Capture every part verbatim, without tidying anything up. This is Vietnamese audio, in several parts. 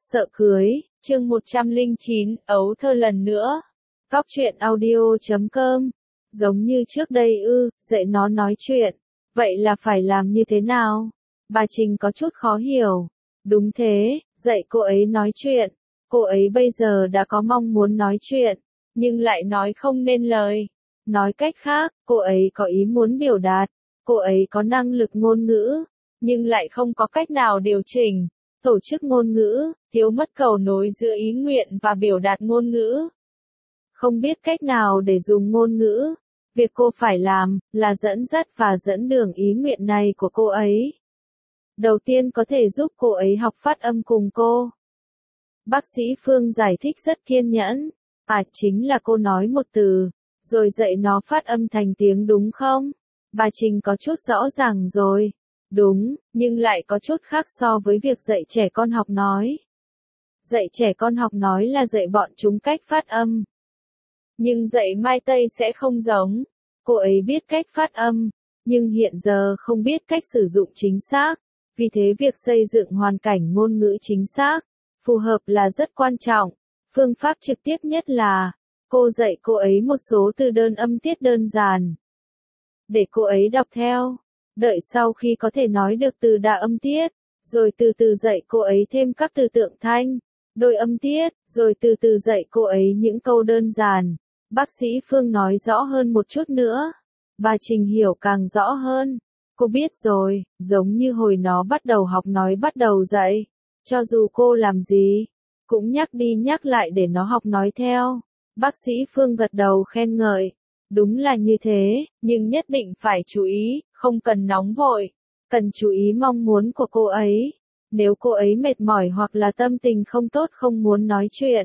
Sợ cưới, chương một trăm lẻ chín, ấu thơ lần nữa. Góc truyện audio chấm com. Giống như trước đây ư, dạy nó nói chuyện. Vậy là phải làm như thế nào? Bà Trình có chút khó hiểu. Đúng thế, dạy cô ấy nói chuyện. Cô ấy bây giờ đã có mong muốn nói chuyện, nhưng lại nói không nên lời. Nói cách khác, cô ấy có ý muốn biểu đạt. Cô ấy có năng lực ngôn ngữ, nhưng lại không có cách nào điều chỉnh, tổ chức ngôn ngữ, thiếu mất cầu nối giữa ý nguyện và biểu đạt ngôn ngữ. Không biết cách nào để dùng ngôn ngữ. Việc cô phải làm, là dẫn dắt và dẫn đường ý nguyện này của cô ấy. Đầu tiên có thể giúp cô ấy học phát âm cùng cô. Bác sĩ Phương giải thích rất kiên nhẫn. À, chính là cô nói một từ, rồi dạy nó phát âm thành tiếng đúng không? Bà Trình có chút rõ ràng rồi. Đúng, nhưng lại có chút khác so với việc dạy trẻ con học nói. Dạy trẻ con học nói là dạy bọn chúng cách phát âm. Nhưng dạy Mai Tây sẽ không giống. Cô ấy biết cách phát âm, nhưng hiện giờ không biết cách sử dụng chính xác. Vì thế việc xây dựng hoàn cảnh ngôn ngữ chính xác, phù hợp là rất quan trọng. Phương pháp trực tiếp nhất là, cô dạy cô ấy một số từ đơn âm tiết đơn giản, để cô ấy đọc theo. Đợi sau khi có thể nói được từ đa âm tiết, rồi từ từ dạy cô ấy thêm các từ tượng thanh, đôi âm tiết, rồi từ từ dạy cô ấy những câu đơn giản. Bác sĩ Phương nói rõ hơn một chút nữa. Bà Trình hiểu càng rõ hơn. Cô biết rồi, giống như hồi nó bắt đầu học nói bắt đầu dạy. Cho dù cô làm gì, cũng nhắc đi nhắc lại để nó học nói theo. Bác sĩ Phương gật đầu khen ngợi. Đúng là như thế, nhưng nhất định phải chú ý, không cần nóng vội. Cần chú ý mong muốn của cô ấy. Nếu cô ấy mệt mỏi hoặc là tâm tình không tốt không muốn nói chuyện,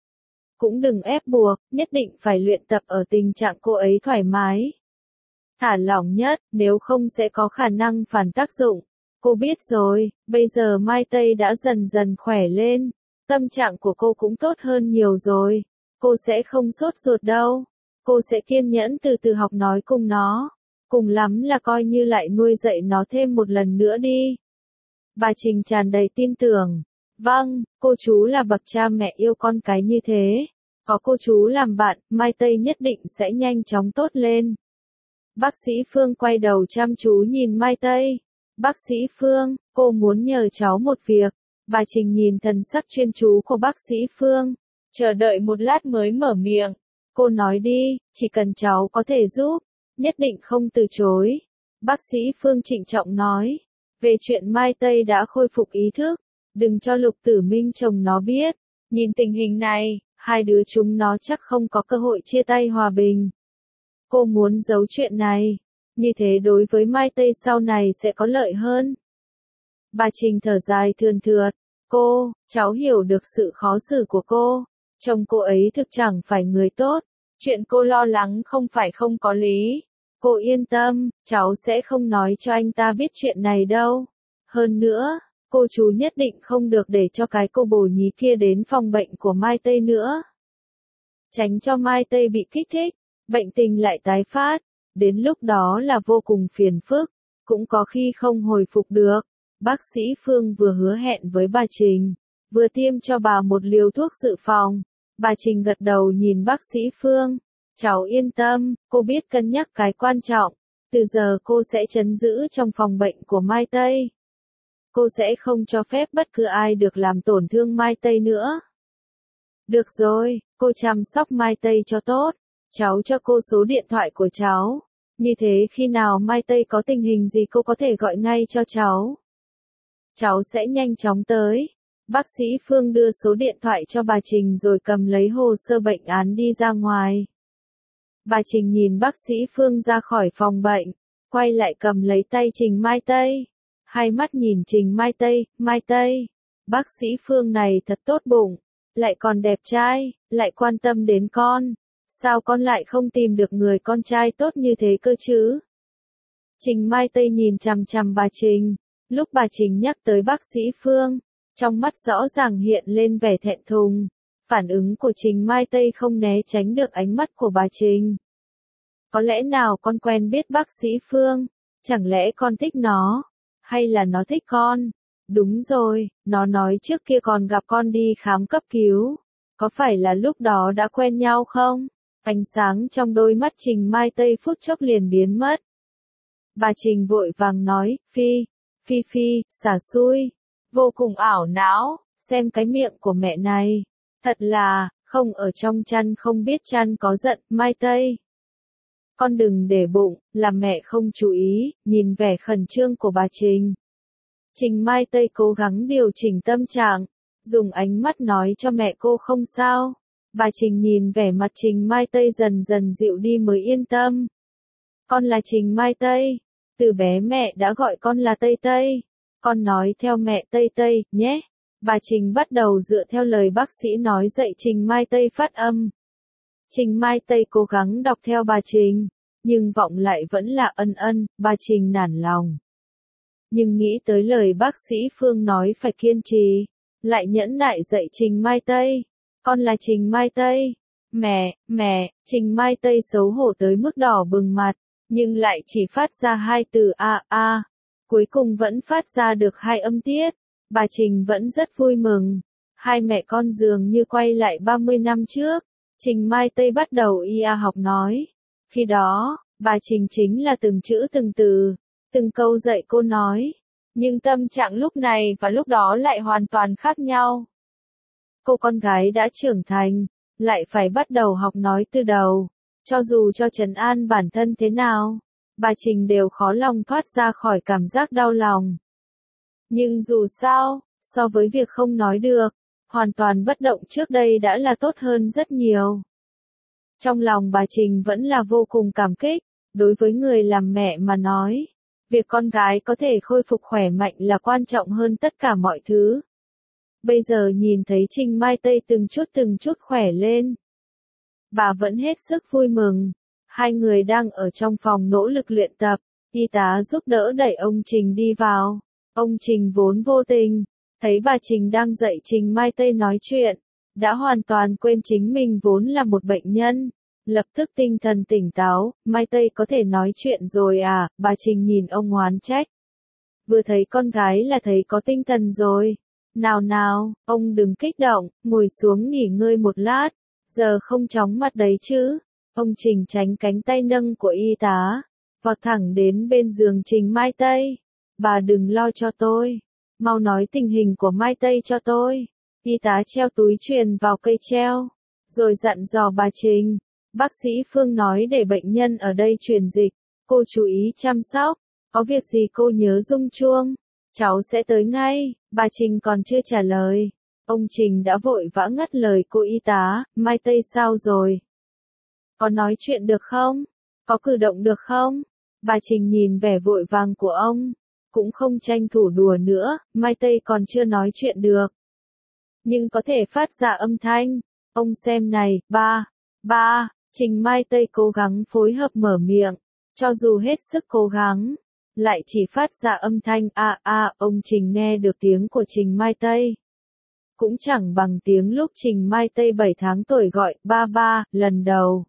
cũng đừng ép buộc, nhất định phải luyện tập ở tình trạng cô ấy thoải mái, thả lỏng nhất, nếu không sẽ có khả năng phản tác dụng. Cô biết rồi, bây giờ Mai Tây đã dần dần khỏe lên, tâm trạng của cô cũng tốt hơn nhiều rồi. Cô sẽ không sốt ruột đâu. Cô sẽ kiên nhẫn từ từ học nói cùng nó. Cùng lắm là coi như lại nuôi dạy nó thêm một lần nữa đi. Bà Trình tràn đầy tin tưởng. Vâng, cô chú là bậc cha mẹ yêu con cái như thế. Có cô chú làm bạn, Mai Tây nhất định sẽ nhanh chóng tốt lên. Bác sĩ Phương quay đầu chăm chú nhìn Mai Tây. Bác sĩ Phương, cô muốn nhờ cháu một việc. Bà Trình nhìn thần sắc chuyên chú của bác sĩ Phương, chờ đợi một lát mới mở miệng. Cô nói đi, chỉ cần cháu có thể giúp, nhất định không từ chối. Bác sĩ Phương trịnh trọng nói. Về chuyện Mai Tây đã khôi phục ý thức, đừng cho Lục Tử Minh chồng nó biết. Nhìn tình hình này, hai đứa chúng nó chắc không có cơ hội chia tay hòa bình. Cô muốn giấu chuyện này, như thế đối với Mai Tây sau này sẽ có lợi hơn. Bà Trình thở dài thườn thượt. Cô, cháu hiểu được sự khó xử của cô. Chồng cô ấy thực chẳng phải người tốt. Chuyện cô lo lắng không phải không có lý. Cô yên tâm, cháu sẽ không nói cho anh ta biết chuyện này đâu. Hơn nữa, cô chú nhất định không được để cho cái cô bồ nhí kia đến phòng bệnh của Mai Tây nữa. Tránh cho Mai Tây bị kích thích, bệnh tình lại tái phát. Đến lúc đó là vô cùng phiền phức, cũng có khi không hồi phục được. Bác sĩ Phương vừa hứa hẹn với bà Trình, vừa tiêm cho bà một liều thuốc dự phòng. Bà Trình gật đầu nhìn bác sĩ Phương. Cháu yên tâm, cô biết cân nhắc cái quan trọng. Từ giờ cô sẽ trấn giữ trong phòng bệnh của Mai Tây. Cô sẽ không cho phép bất cứ ai được làm tổn thương Mai Tây nữa. Được rồi, cô chăm sóc Mai Tây cho tốt. Cháu cho cô số điện thoại của cháu. Như thế khi nào Mai Tây có tình hình gì cô có thể gọi ngay cho cháu. Cháu sẽ nhanh chóng tới. Bác sĩ Phương đưa số điện thoại cho bà Trình rồi cầm lấy hồ sơ bệnh án đi ra ngoài. Bà Trình nhìn bác sĩ Phương ra khỏi phòng bệnh, quay lại cầm lấy tay Trình Mai Tây. Hai mắt nhìn Trình Mai Tây, Mai Tây. Bác sĩ Phương này thật tốt bụng, lại còn đẹp trai, lại quan tâm đến con. Sao con lại không tìm được người con trai tốt như thế cơ chứ? Trình Mai Tây nhìn chằm chằm bà Trình. Lúc bà Trình nhắc tới bác sĩ Phương, trong mắt rõ ràng hiện lên vẻ thẹn thùng. Phản ứng của Trình Mai Tây không né tránh được ánh mắt của bà Trình. Có lẽ nào con quen biết bác sĩ Phương? Chẳng lẽ con thích nó? Hay là nó thích con? đúng rồi, nó nói trước kia còn gặp con đi khám cấp cứu. Có phải là lúc đó đã quen nhau không? Ánh sáng trong đôi mắt Trình Mai Tây phút chốc liền biến mất. Bà Trình vội vàng nói, Phi, Phi Phi, xả xui, vô cùng ảo não, xem cái miệng của mẹ này. Thật là, không ở trong chăn không biết chăn có giận, Mai Tây. Con đừng để bụng, là mẹ không chú ý, nhìn vẻ khẩn trương của bà Trình. Trình Mai Tây cố gắng điều chỉnh tâm trạng, dùng ánh mắt nói cho mẹ cô không sao. Bà Trình nhìn vẻ mặt Trình Mai Tây dần dần dịu đi mới yên tâm. Con là Trình Mai Tây, từ bé mẹ đã gọi con là Tây Tây. Con nói theo mẹ Tây Tây, nhé. Bà Trình bắt đầu dựa theo lời bác sĩ nói dạy Trình Mai Tây phát âm. Trình Mai Tây cố gắng đọc theo bà Trình, nhưng vọng lại vẫn là ân ân, bà Trình nản lòng. Nhưng nghĩ tới lời bác sĩ Phương nói phải kiên trì, lại nhẫn nại dạy Trình Mai Tây. Con là Trình Mai Tây. Mẹ, mẹ, Trình Mai Tây xấu hổ tới mức đỏ bừng mặt, nhưng lại chỉ phát ra hai từ a a. Cuối cùng vẫn phát ra được hai âm tiết. Bà Trình vẫn rất vui mừng. Hai mẹ con dường như quay lại ba mươi năm trước. Trình Mai Tây bắt đầu ia học nói. Khi đó, bà Trình chính là từng chữ từng từ, từng câu dạy cô nói. Nhưng tâm trạng lúc này và lúc đó lại hoàn toàn khác nhau. Cô con gái đã trưởng thành, lại phải bắt đầu học nói từ đầu. Cho dù cho trấn an bản thân thế nào, bà Trình đều khó lòng thoát ra khỏi cảm giác đau lòng. Nhưng dù sao, so với việc không nói được, hoàn toàn bất động trước đây đã là tốt hơn rất nhiều. Trong lòng bà Trình vẫn là vô cùng cảm kích, đối với người làm mẹ mà nói, việc con gái có thể khôi phục khỏe mạnh là quan trọng hơn tất cả mọi thứ. Bây giờ nhìn thấy Trình Mai Tây từng chút từng chút khỏe lên, bà vẫn hết sức vui mừng. Hai người đang ở trong phòng nỗ lực luyện tập, y tá giúp đỡ đẩy ông Trình đi vào. Ông Trình vốn vô tình, thấy bà Trình đang dạy Trình Mai Tây nói chuyện, đã hoàn toàn quên chính mình vốn là một bệnh nhân. Lập tức tinh thần tỉnh táo, Mai Tây có thể nói chuyện rồi à, bà Trình nhìn ông oán trách. Vừa thấy con gái là thấy có tinh thần rồi. Nào nào, ông đừng kích động, ngồi xuống nghỉ ngơi một lát, giờ không chóng mặt đấy chứ. Ông Trình tránh cánh tay nâng của y tá, vọt thẳng đến bên giường Trình Mai Tây. Bà đừng lo cho tôi, mau nói tình hình của Mai Tây cho tôi. Y tá treo túi truyền vào cây treo, rồi dặn dò bà Trình. Bác sĩ Phương nói để bệnh nhân ở đây truyền dịch, cô chú ý chăm sóc, có việc gì cô nhớ rung chuông, cháu sẽ tới ngay. Bà Trình còn chưa trả lời, ông Trình đã vội vã ngắt lời cô y tá. Mai Tây sao rồi? Có nói chuyện được không? Có cử động được không? Bà Trình nhìn vẻ vội vàng của ông, cũng không tranh thủ đùa nữa. Mai Tây còn chưa nói chuyện được, nhưng có thể phát ra âm thanh. Ông xem này, ba, ba. Trình Mai Tây cố gắng phối hợp mở miệng, cho dù hết sức cố gắng, lại chỉ phát ra âm thanh a a. Ông Trình nghe được tiếng của Trình Mai Tây, cũng chẳng bằng tiếng lúc Trình Mai Tây bảy tháng tuổi gọi ba ba lần đầu.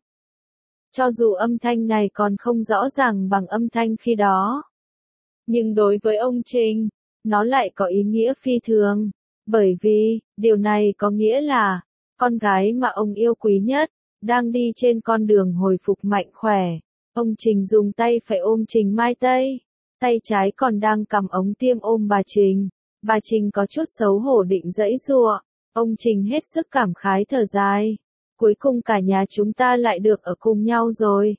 Cho dù âm thanh này còn không rõ ràng bằng âm thanh khi đó, nhưng đối với ông Trình, nó lại có ý nghĩa phi thường, bởi vì điều này có nghĩa là con gái mà ông yêu quý nhất đang đi trên con đường hồi phục mạnh khỏe. Ông Trình dùng tay phải ôm Trình Mai Tây, tay trái còn đang cầm ống tiêm ôm bà Trình. Bà Trình có chút xấu hổ định giãy giụa. Ông Trình hết sức cảm khái thở dài. Cuối cùng cả nhà chúng ta lại được ở cùng nhau rồi.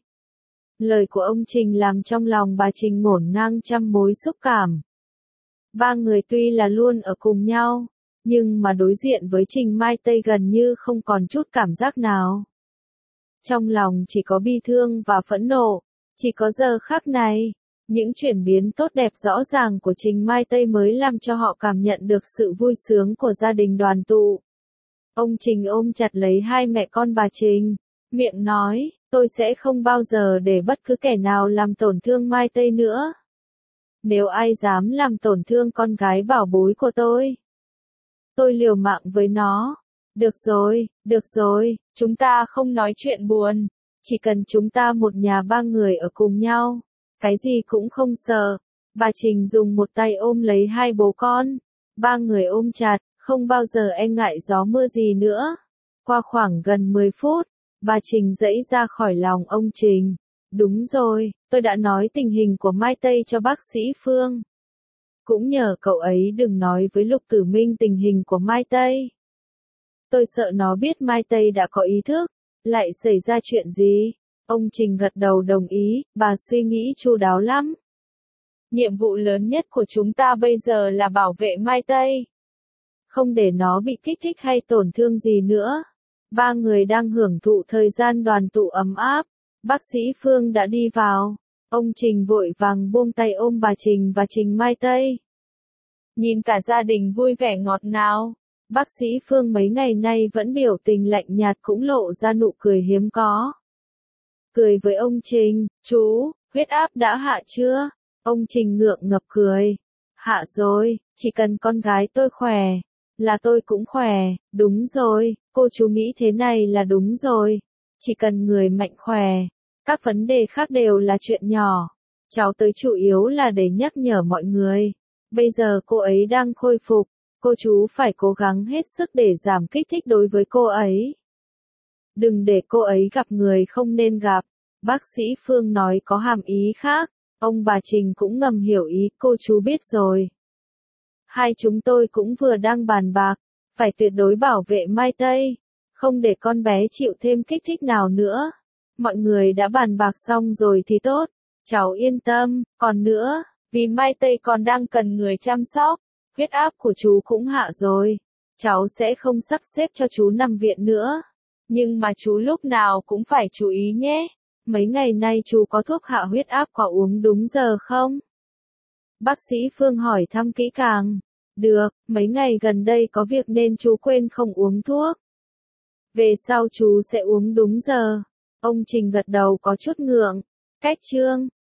Lời của ông Trình làm trong lòng bà Trình ngổn ngang trăm mối xúc cảm. Ba người tuy là luôn ở cùng nhau, nhưng mà đối diện với Trình Mai Tây gần như không còn chút cảm giác nào. Trong lòng chỉ có bi thương và phẫn nộ. Chỉ có giờ khắc này, những chuyển biến tốt đẹp rõ ràng của Trình Mai Tây mới làm cho họ cảm nhận được sự vui sướng của gia đình đoàn tụ. Ông Trình ôm chặt lấy hai mẹ con bà Trình, miệng nói, tôi sẽ không bao giờ để bất cứ kẻ nào làm tổn thương Mai Tây nữa. Nếu ai dám làm tổn thương con gái bảo bối của tôi, tôi liều mạng với nó. Được rồi, được rồi, chúng ta không nói chuyện buồn, chỉ cần chúng ta một nhà ba người ở cùng nhau, cái gì cũng không sợ. Bà Trình dùng một tay ôm lấy hai bố con, Ba người ôm chặt, không bao giờ e ngại gió mưa gì nữa. Qua khoảng gần mười phút, bà Trình giãy ra khỏi lòng ông Trình. Đúng rồi, tôi đã nói tình hình của Mai Tây cho bác sĩ Phương. Cũng nhờ cậu ấy đừng nói với Lục Tử Minh tình hình của Mai Tây. Tôi sợ nó biết Mai Tây đã có ý thức, lại xảy ra chuyện gì. Ông Trình gật đầu đồng ý, bà suy nghĩ chu đáo lắm. Nhiệm vụ lớn nhất của chúng ta bây giờ là bảo vệ Mai Tây. Không để nó bị kích thích hay tổn thương gì nữa. Ba người đang hưởng thụ thời gian đoàn tụ ấm áp. Bác sĩ Phương đã đi vào. Ông Trình vội vàng buông tay ôm bà Trình và Trình Mai Tây. Nhìn cả gia đình vui vẻ ngọt ngào. Bác sĩ Phương mấy ngày nay vẫn biểu tình lạnh nhạt cũng lộ ra nụ cười hiếm có. Cười với ông Trình, chú, huyết áp đã hạ chưa? Ông Trình ngượng ngập cười. Hạ rồi, chỉ cần con gái tôi khỏe, là tôi cũng khỏe. Đúng rồi, cô chú nghĩ thế này là đúng rồi. Chỉ cần người mạnh khỏe, các vấn đề khác đều là chuyện nhỏ. Cháu tới chủ yếu là để nhắc nhở mọi người. Bây giờ cô ấy đang khôi phục, cô chú phải cố gắng hết sức để giảm kích thích đối với cô ấy. Đừng để cô ấy gặp người không nên gặp. Bác sĩ Phương nói có hàm ý khác. Ông bà Trình cũng ngầm hiểu ý, cô chú biết rồi. Hai chúng tôi cũng vừa đang bàn bạc, phải tuyệt đối bảo vệ Mai Tây, không để con bé chịu thêm kích thích nào nữa. Mọi người đã bàn bạc xong rồi thì tốt, cháu yên tâm, còn nữa, vì Mai Tây còn đang cần người chăm sóc, huyết áp của chú cũng hạ rồi, cháu sẽ không sắp xếp cho chú nằm viện nữa. Nhưng mà chú lúc nào cũng phải chú ý nhé. Mấy ngày nay chú có thuốc hạ huyết áp có uống đúng giờ không? Bác sĩ Phương hỏi thăm kỹ càng. Được, mấy ngày gần đây có việc nên chú quên không uống thuốc. Về sau chú sẽ uống đúng giờ. Ông Trình gật đầu có chút ngượng. Cách chương